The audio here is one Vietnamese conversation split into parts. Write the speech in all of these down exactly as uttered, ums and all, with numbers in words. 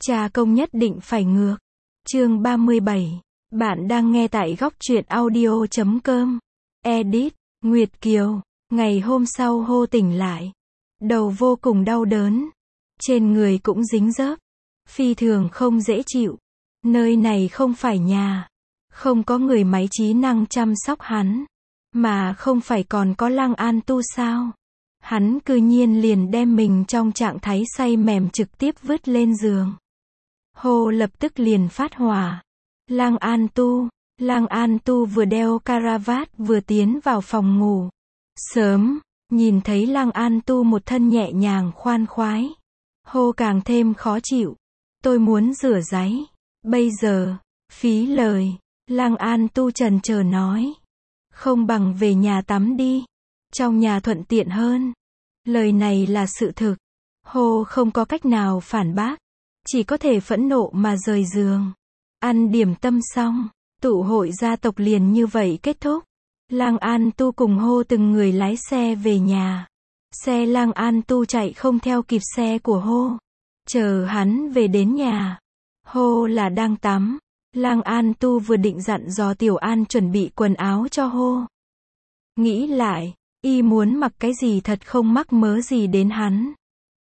Cha công nhất định phải ngược. Chương ba mươi bảy. Bạn đang nghe tại góc truyện audio chấm com. Edit, Nguyệt Kiều. Ngày hôm sau Hô tỉnh lại. Đầu vô cùng đau đớn. Trên người cũng dính dớp. Phi thường không dễ chịu. Nơi này không phải nhà. Không có người máy trí năng chăm sóc hắn. Mà không phải còn có Lăng An Tu sao? Hắn cư nhiên liền đem mình trong trạng thái say mềm trực tiếp vứt lên giường. Hô lập tức liền phát hỏa. Lăng An Tu, Lăng An Tu vừa đeo caravat vừa tiến vào phòng ngủ. Sớm, nhìn thấy Lăng An Tu một thân nhẹ nhàng khoan khoái. Hô càng thêm khó chịu. Tôi muốn rửa ráy. Bây giờ, phí lời. Lăng An Tu chần chờ nói. Không bằng về nhà tắm đi. Trong nhà thuận tiện hơn. Lời này là sự thực. Hô không có cách nào phản bác. Chỉ có thể phẫn nộ mà rời giường. Ăn điểm tâm xong, tụ hội gia tộc liền như vậy kết thúc. Lăng An Tu cùng Hô từng người lái xe về nhà. Xe Lăng An Tu chạy không theo kịp xe của Hô. Chờ hắn về đến nhà. Hô là đang tắm. Lăng An Tu vừa định dặn dò Tiểu An chuẩn bị quần áo cho Hô. Nghĩ lại, y muốn mặc cái gì thật không mắc mớ gì đến hắn.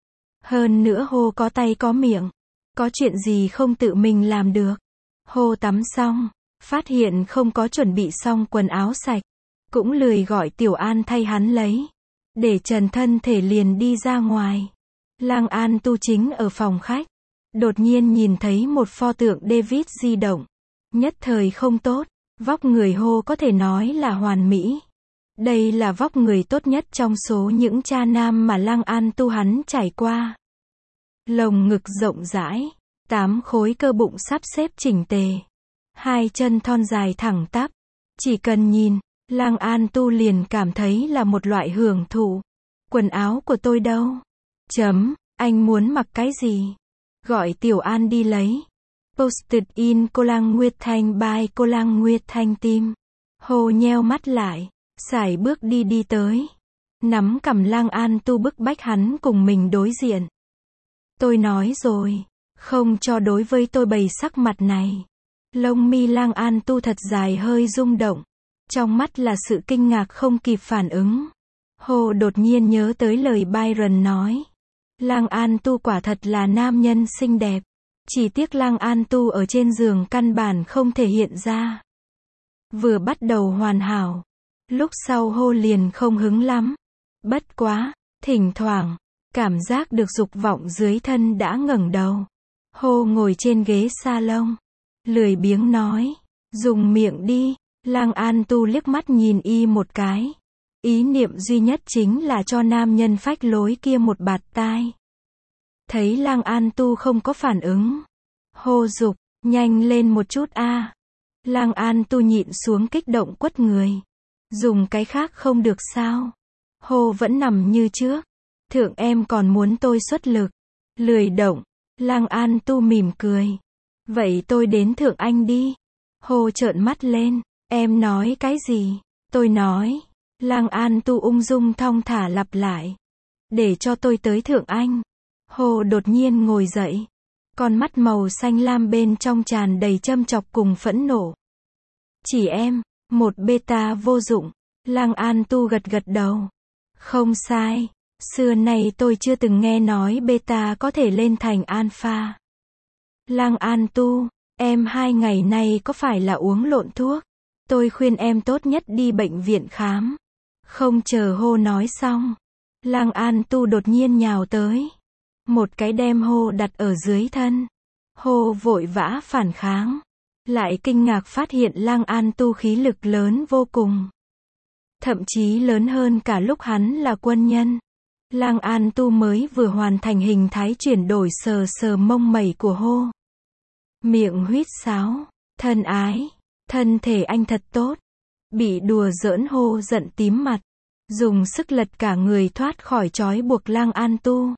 Hơn nữa Hô có tay có miệng. Có chuyện gì không tự mình làm được. Hô tắm xong, phát hiện không có chuẩn bị xong quần áo sạch. Cũng lười gọi Tiểu An thay hắn lấy. Để trần thân thể liền đi ra ngoài. Lăng An Tu chính ở phòng khách. Đột nhiên nhìn thấy một pho tượng David di động. Nhất thời không tốt. Vóc người Hô có thể nói là hoàn mỹ. Đây là vóc người tốt nhất trong số những cha nam mà Lăng An Tu hắn trải qua. Lồng ngực rộng rãi. Tám khối cơ bụng sắp xếp chỉnh tề. Hai chân thon dài thẳng tắp. Chỉ cần nhìn, Lăng An Tu liền cảm thấy là một loại hưởng thụ. Quần áo của tôi đâu? Chấm, anh muốn mặc cái gì? Gọi Tiểu An đi lấy. Posted in Cô Lăng Nguyệt Thanh by Cô Lăng Nguyệt Thanh Team. Hồ nheo mắt lại, sải bước đi đi tới. Nắm cầm Lăng An Tu bức bách hắn cùng mình đối diện. Tôi nói rồi, không cho đối với tôi bày sắc mặt này. Lông mi Lăng An Tu thật dài hơi rung động. Trong mắt là sự kinh ngạc không kịp phản ứng. Hồ đột nhiên nhớ tới lời Byron nói. Lăng An Tu quả thật là nam nhân xinh đẹp. Chỉ tiếc Lăng An Tu ở trên giường căn bản không thể hiện ra. Vừa bắt đầu hoàn hảo. Lúc sau Hô liền không hứng lắm. Bất quá, thỉnh thoảng, cảm giác được dục vọng dưới thân đã ngẩng đầu. Hô ngồi trên ghế salon. Lười biếng nói. Dùng miệng đi. Lăng An Tu liếc mắt nhìn y một cái. Ý niệm duy nhất chính là cho nam nhân phách lối kia một bạt tai. Thấy Lăng An Tu không có phản ứng. Hô dục, nhanh lên một chút a. À. Lăng An Tu nhịn xuống kích động quất người. Dùng cái khác không được sao? Hô vẫn nằm như trước. Thượng em còn muốn tôi xuất lực. Lười động. Lăng An Tu mỉm cười. Vậy tôi đến thượng anh đi. Hô trợn mắt lên. Em nói cái gì? Tôi nói. Lăng An Tu ung dung thong thả lặp lại. Để cho tôi tới thượng anh. Hồ đột nhiên ngồi dậy. Con mắt màu xanh lam bên trong tràn đầy châm chọc cùng phẫn nộ. Chỉ em, một beta vô dụng. Lăng An Tu gật gật đầu. Không sai. Xưa nay tôi chưa từng nghe nói beta có thể lên thành alpha. Lăng An Tu, em hai ngày nay có phải là uống lộn thuốc? Tôi khuyên em tốt nhất đi bệnh viện khám. Không chờ Hô nói xong. Lăng An Tu đột nhiên nhào tới. Một cái đem Hô đặt ở dưới thân. Hô vội vã phản kháng. Lại kinh ngạc phát hiện Lăng An Tu khí lực lớn vô cùng. Thậm chí lớn hơn cả lúc hắn là quân nhân. Lăng An Tu mới vừa hoàn thành hình thái chuyển đổi sờ sờ mông mẩy của Hô. Miệng huýt sáo. Thân ái. Thân thể anh thật tốt. Bị đùa giỡn Hô giận tím mặt. Dùng sức lật cả người thoát khỏi trói buộc Lăng An Tu.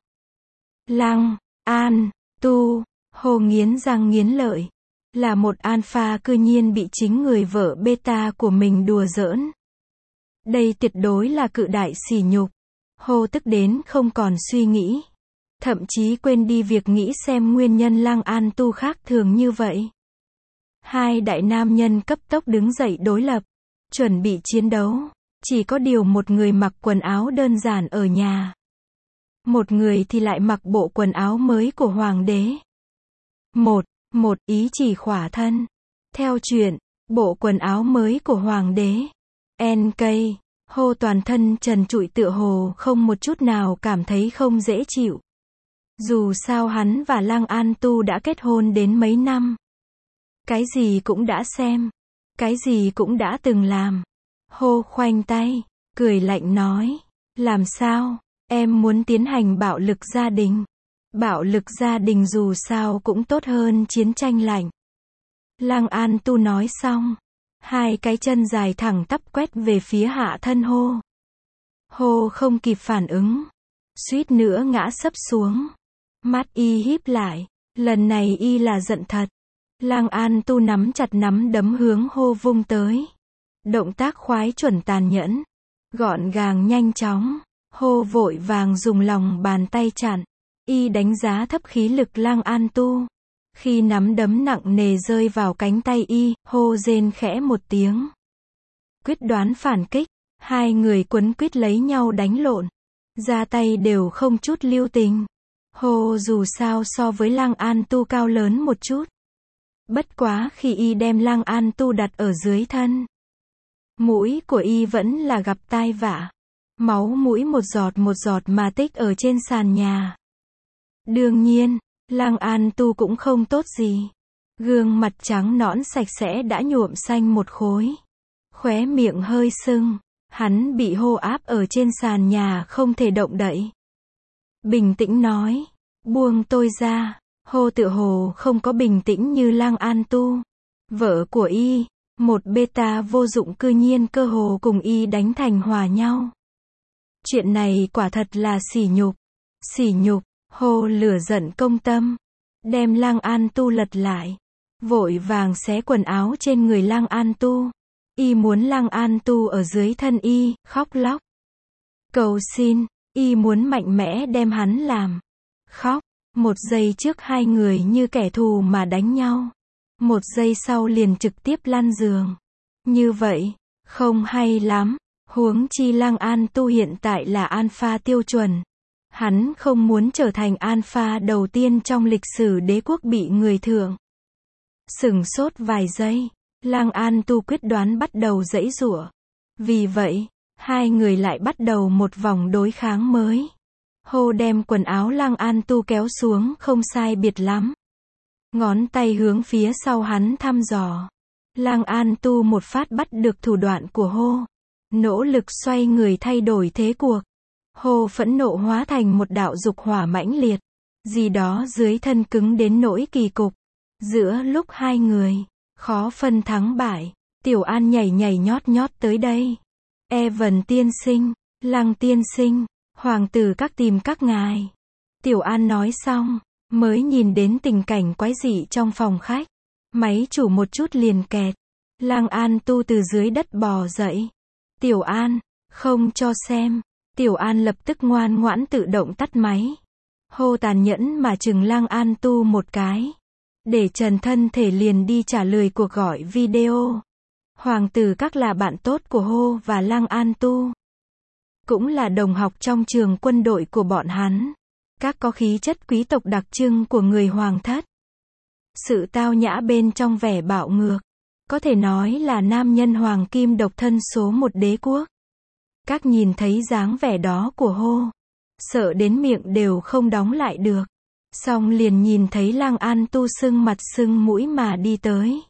Lăng An Tu. Hô nghiến răng nghiến lợi. Là một alpha cư nhiên bị chính người vợ beta của mình đùa giỡn. Đây tuyệt đối là cự đại sỉ nhục. Hô tức đến không còn suy nghĩ. thậm chí quên đi việc nghĩ xem nguyên nhân Lăng An Tu khác thường như vậy. Hai đại nam nhân cấp tốc đứng dậy đối lập, chuẩn bị chiến đấu. Chỉ có điều một người mặc quần áo đơn giản ở nhà. Một người thì lại mặc bộ quần áo mới của hoàng đế. Một, một ý chỉ khỏa thân. Theo chuyện, bộ quần áo mới của hoàng đế. en ca, hô toàn thân trần trụi tựa hồ không một chút nào cảm thấy không dễ chịu. Dù sao hắn và Lăng An Tu đã kết hôn đến mấy năm. Cái gì cũng đã xem. Cái gì cũng đã từng làm. Hô khoanh tay, cười lạnh nói. Làm sao, em muốn tiến hành bạo lực gia đình. Bạo lực gia đình dù sao cũng tốt hơn chiến tranh lạnh. Lăng An Tu nói xong. Hai cái chân dài thẳng tắp quét về phía hạ thân Hô. Hô không kịp phản ứng. Suýt nữa ngã sấp xuống. Mắt y híp lại. Lần này y là giận thật. Lăng An Tu nắm chặt nắm đấm hướng Hô vung tới. Động tác khoái chuẩn tàn nhẫn. Gọn gàng nhanh chóng. Hô vội vàng dùng lòng bàn tay chặn. Y đánh giá thấp khí lực Lăng An Tu. Khi nắm đấm nặng nề rơi vào cánh tay y, Hô rên khẽ một tiếng. Quyết đoán phản kích. Hai người quấn quýt lấy nhau đánh lộn. Ra tay đều không chút lưu tình. Hô dù sao so với Lăng An Tu cao lớn một chút. Bất quá khi y đem Lăng An Tu đặt ở dưới thân. Mũi của y vẫn là gặp tai vạ. Máu mũi một giọt một giọt mà tích ở trên sàn nhà. Đương nhiên, Lăng An Tu cũng không tốt gì. Gương mặt trắng nõn sạch sẽ đã nhuộm xanh một khối. Khóe miệng hơi sưng. Hắn bị Hô áp ở trên sàn nhà không thể động đậy. Bình tĩnh nói. Buông tôi ra. Hô tựa hồ không có bình tĩnh như Lăng An Tu. Vợ của y, một beta vô dụng cư nhiên cơ hồ cùng y đánh thành hòa nhau. Chuyện này quả thật là sỉ nhục. Sỉ nhục. Hô lửa giận công tâm. Đem Lăng An Tu lật lại. Vội vàng xé quần áo trên người Lăng An Tu. Y muốn Lăng An Tu ở dưới thân y, khóc lóc. Cầu xin, y muốn mạnh mẽ đem hắn làm. Khóc. Một giây trước hai người như kẻ thù mà đánh nhau. Một giây sau liền trực tiếp lăn giường. Như vậy, không hay lắm. Huống chi Lăng An Tu hiện tại là alpha tiêu chuẩn. Hắn không muốn trở thành alpha đầu tiên trong lịch sử đế quốc bị người thượng. Sửng sốt vài giây. Lăng An Tu quyết đoán bắt đầu giãy giụa. Vì vậy, hai người lại bắt đầu một vòng đối kháng mới. Hô đem quần áo Lăng An Tu kéo xuống không sai biệt lắm. Ngón tay hướng phía sau hắn thăm dò. Lăng An Tu một phát bắt được thủ đoạn của Hô. Nỗ lực xoay người thay đổi thế cuộc. Hô phẫn nộ hóa thành một đạo dục hỏa mãnh liệt. Gì đó dưới thân cứng đến nỗi kỳ cục. Giữa lúc hai người, khó phân thắng bại. Tiểu An nhảy nhảy nhót nhót tới đây. Evan tiên sinh, Lăng tiên sinh, hoàng tử các tìm các ngài. Tiểu An nói xong, mới nhìn đến tình cảnh quái dị trong phòng khách. Máy chủ một chút liền kẹt. Lăng An Tu từ dưới đất bò dậy. Tiểu An, không cho xem. Tiểu An lập tức ngoan ngoãn tự động tắt máy. Hô tàn nhẫn mà chừng Lăng An Tu một cái. Để trần thân thể liền đi trả lời cuộc gọi video. Hoàng tử các là bạn tốt của Hô và Lăng An Tu. Cũng là đồng học trong trường quân đội của bọn hắn. Các có khí chất quý tộc đặc trưng của người hoàng thất. Sự tao nhã bên trong vẻ bạo ngược. Có thể nói là nam nhân hoàng kim độc thân số một đế quốc. Các nhìn thấy dáng vẻ đó của Hô. Sợ đến miệng đều không đóng lại được. Xong liền nhìn thấy Lăng An Tu sưng mặt sưng mũi mà đi tới.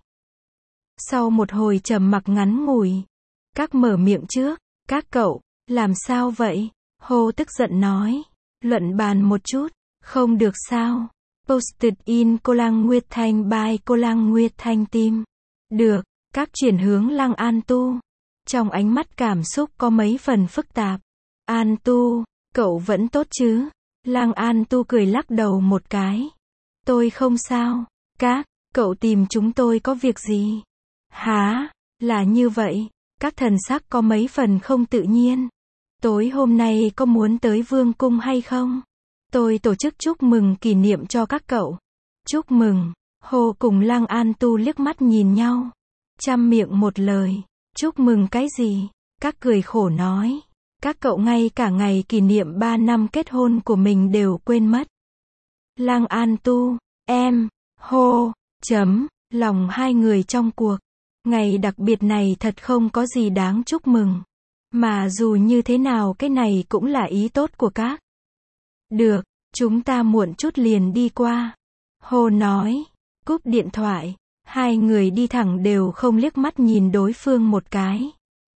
Sau một hồi trầm mặc ngắn ngủi. Các mở miệng trước. Các cậu, làm sao vậy? Hô tức giận nói. Luận bàn một chút. Không được sao? Posted in Cô Lăng Nguyệt Thanh by Cô Lăng Nguyệt Thanh Team. Được. Các chuyển hướng Lăng An Tu. Trong ánh mắt cảm xúc có mấy phần phức tạp. An Tu, cậu vẫn tốt chứ? Lăng An Tu cười lắc đầu một cái. Tôi không sao. Các, cậu tìm chúng tôi có việc gì? Hả? Là như vậy. Các thần sắc có mấy phần không tự nhiên. Tối hôm nay có muốn tới vương cung hay không? Tôi tổ chức chúc mừng kỷ niệm cho các cậu. Chúc mừng. Hồ cùng Lăng An Tu liếc mắt nhìn nhau. Trăm miệng một lời. Chúc mừng cái gì? Các cười khổ nói. Các cậu ngay cả ngày kỷ niệm ba năm kết hôn của mình đều quên mất. Lăng An Tu, em, hô, chấm, lòng hai người trong cuộc. Ngày đặc biệt này thật không có gì đáng chúc mừng. Mà dù như thế nào cái này cũng là ý tốt của các. Được, chúng ta muộn chút liền đi qua. Hồ nói, cúp điện thoại, hai người đi thẳng đều không liếc mắt nhìn đối phương một cái.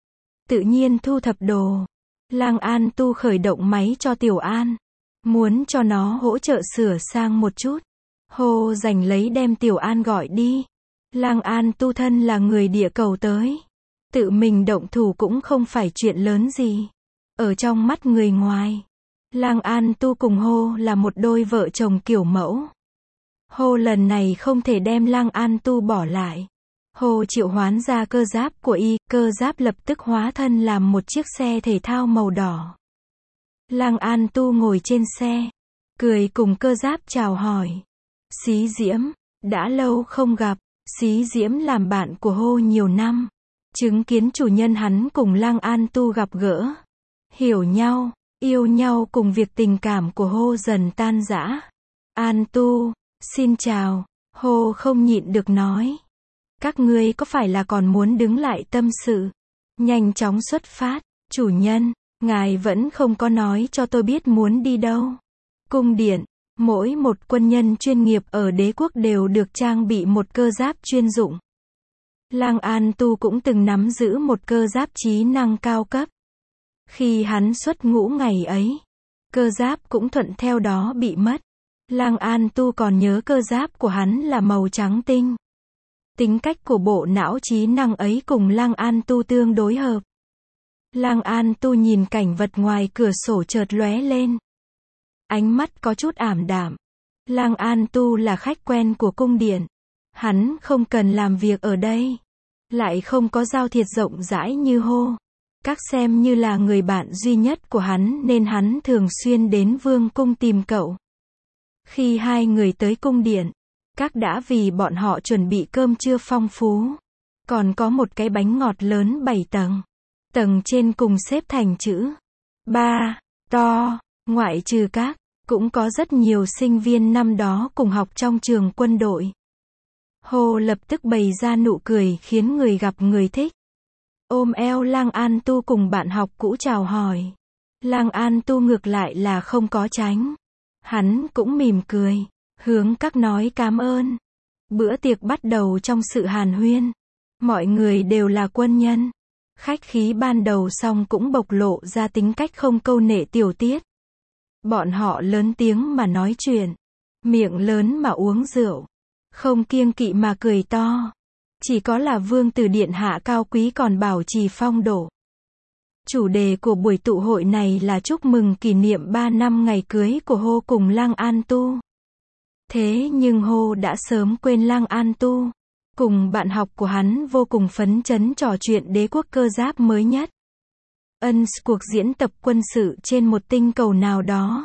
Tự nhiên thu thập đồ. Lăng An Tu khởi động máy cho Tiểu An. Muốn cho nó hỗ trợ sửa sang một chút. Hồ giành lấy đem Tiểu An gọi đi. Lăng An Tu thân là người địa cầu tới. Tự mình động thủ cũng không phải chuyện lớn gì. Ở trong mắt người ngoài, Lăng An Tu cùng Hồ là một đôi vợ chồng kiểu mẫu. Hồ lần này không thể đem Lăng An Tu bỏ lại. Hồ triệu hoán ra cơ giáp của y, cơ giáp lập tức hóa thân làm một chiếc xe thể thao màu đỏ. Lăng An Tu ngồi trên xe, cười cùng cơ giáp chào hỏi. Xí Diễm, đã lâu không gặp. Xí Diễm làm bạn của Hồ nhiều năm. Chứng kiến chủ nhân hắn cùng Lăng An Tu gặp gỡ. Hiểu nhau, yêu nhau cùng việc tình cảm của Hồ dần tan rã. An Tu, xin chào. Hồ không nhịn được nói. Các ngươi có phải là còn muốn đứng lại tâm sự? Nhanh chóng xuất phát. Chủ nhân, ngài vẫn không có nói cho tôi biết muốn đi đâu. Cung điện, mỗi một quân nhân chuyên nghiệp ở đế quốc đều được trang bị một cơ giáp chuyên dụng. Lăng An Tu cũng từng nắm giữ một cơ giáp trí năng cao cấp. Khi hắn xuất ngũ ngày ấy, cơ giáp cũng thuận theo đó bị mất. Lăng An Tu còn nhớ cơ giáp của hắn là màu trắng tinh. Tính cách của bộ não trí năng ấy cùng Lăng An Tu tương đối hợp. Lăng An Tu nhìn cảnh vật ngoài cửa sổ chợt lóe lên. Ánh mắt có chút ảm đạm. Lăng An Tu là khách quen của cung điện. Hắn không cần làm việc ở đây. Lại không có giao thiệp rộng rãi như Hồ. Các xem như là người bạn duy nhất của hắn nên hắn thường xuyên đến vương cung tìm cậu. Khi hai người tới cung điện, các đã vì bọn họ chuẩn bị cơm trưa phong phú. Còn có một cái bánh ngọt lớn bảy tầng. Tầng trên cùng xếp thành chữ ba, to, ngoại trừ các, cũng có rất nhiều sinh viên năm đó cùng học trong trường quân đội. Hồ lập tức bày ra nụ cười khiến người gặp người thích. Ôm eo Lăng An Tu cùng bạn học cũ chào hỏi. Lăng An Tu ngược lại là không có tránh. Hắn cũng mỉm cười, hướng các nói cảm ơn. Bữa tiệc bắt đầu trong sự hàn huyên. Mọi người đều là quân nhân. Khách khí ban đầu xong cũng bộc lộ ra tính cách không câu nệ tiểu tiết. Bọn họ lớn tiếng mà nói chuyện. Miệng lớn mà uống rượu. Không kiêng kỵ mà cười to. Chỉ có là vương tử điện hạ cao quý còn bảo trì phong độ. Chủ đề của buổi tụ hội này là chúc mừng kỷ niệm ba năm ngày cưới của Hồ cùng Lăng An Tu. Thế nhưng Hồ đã sớm quên Lăng An Tu. Cùng bạn học của hắn vô cùng phấn chấn trò chuyện đế quốc cơ giáp mới nhất. Ân cuộc diễn tập quân sự trên một tinh cầu nào đó.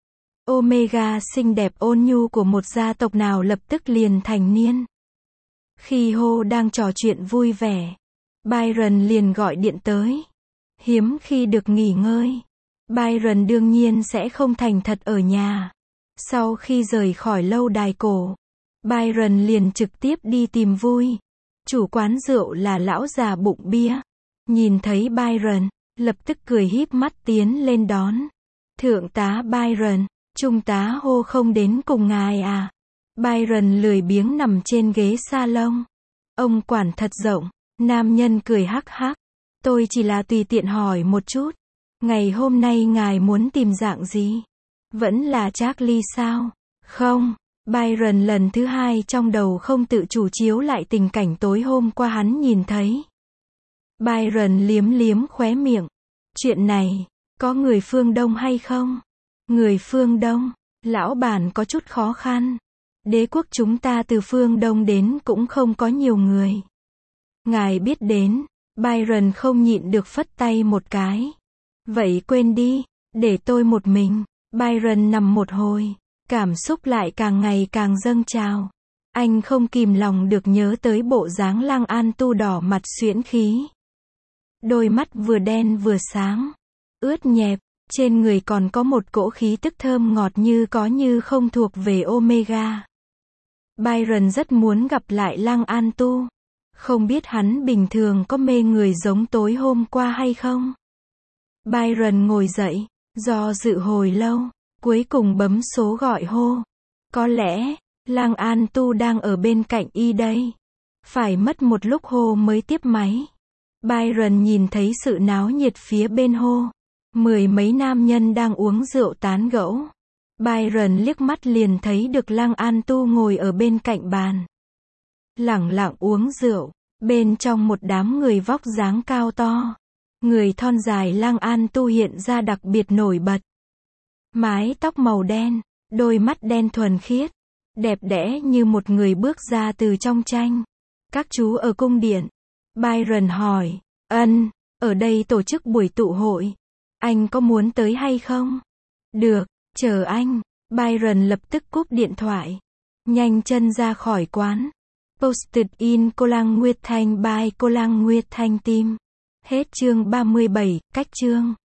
Omega xinh đẹp ôn nhu của một gia tộc nào lập tức liền thành niên. Khi Hồ đang trò chuyện vui vẻ, Byron liền gọi điện tới. Hiếm khi được nghỉ ngơi. Byron đương nhiên sẽ không thành thật ở nhà. Sau khi rời khỏi lâu đài cổ, Byron liền trực tiếp đi tìm vui. Chủ quán rượu là lão già bụng bia. Nhìn thấy Byron, lập tức cười híp mắt tiến lên đón. Thượng tá Byron, trung tá Hồ không đến cùng ngài à? Byron lười biếng nằm trên ghế salon. Ông quản thật rộng. Nam nhân cười hắc hắc. Tôi chỉ là tùy tiện hỏi một chút. Ngày hôm nay ngài muốn tìm dạng gì? Vẫn là Charlie sao? Không. Byron lần thứ hai trong đầu không tự chủ chiếu lại tình cảnh tối hôm qua hắn nhìn thấy. Byron liếm liếm khóe miệng. Chuyện này, có người phương Đông hay không? Người phương Đông, lão bản có chút khó khăn. Đế quốc chúng ta từ phương Đông đến cũng không có nhiều người. Ngài biết đến. Byron không nhịn được phất tay một cái. Vậy quên đi, để tôi một mình. Byron nằm một hồi, cảm xúc lại càng ngày càng dâng trào. Anh không kìm lòng được nhớ tới bộ dáng Lăng An Tu đỏ mặt xuyễn khí. Đôi mắt vừa đen vừa sáng, ướt nhẹp, trên người còn có một cỗ khí tức thơm ngọt như có như không thuộc về Omega. Byron rất muốn gặp lại Lăng An Tu. Không biết hắn bình thường có mê người giống tối hôm qua hay không? Byron ngồi dậy, do dự hồi lâu, cuối cùng bấm số gọi hô. Có lẽ, Lăng An Tu đang ở bên cạnh y đây. Phải mất một lúc hô mới tiếp máy. Byron nhìn thấy sự náo nhiệt phía bên hô. Mười mấy nam nhân đang uống rượu tán gẫu. Byron liếc mắt liền thấy được Lăng An Tu ngồi ở bên cạnh bàn. Lẳng lặng uống rượu, bên trong một đám người vóc dáng cao to. Người thon dài Lăng An Tu hiện ra đặc biệt nổi bật. Mái tóc màu đen, đôi mắt đen thuần khiết, đẹp đẽ như một người bước ra từ trong tranh. Các chú ở cung điện. Byron hỏi, ân, ở đây tổ chức buổi tụ hội. Anh có muốn tới hay không? Được, chờ anh. Byron lập tức cúp điện thoại. Nhanh chân ra khỏi quán. Posted in Cô Lăng Nguyệt Thanh by Cô Lăng Nguyệt Thanh Team. Hết chương ba mươi bảy, cách chương.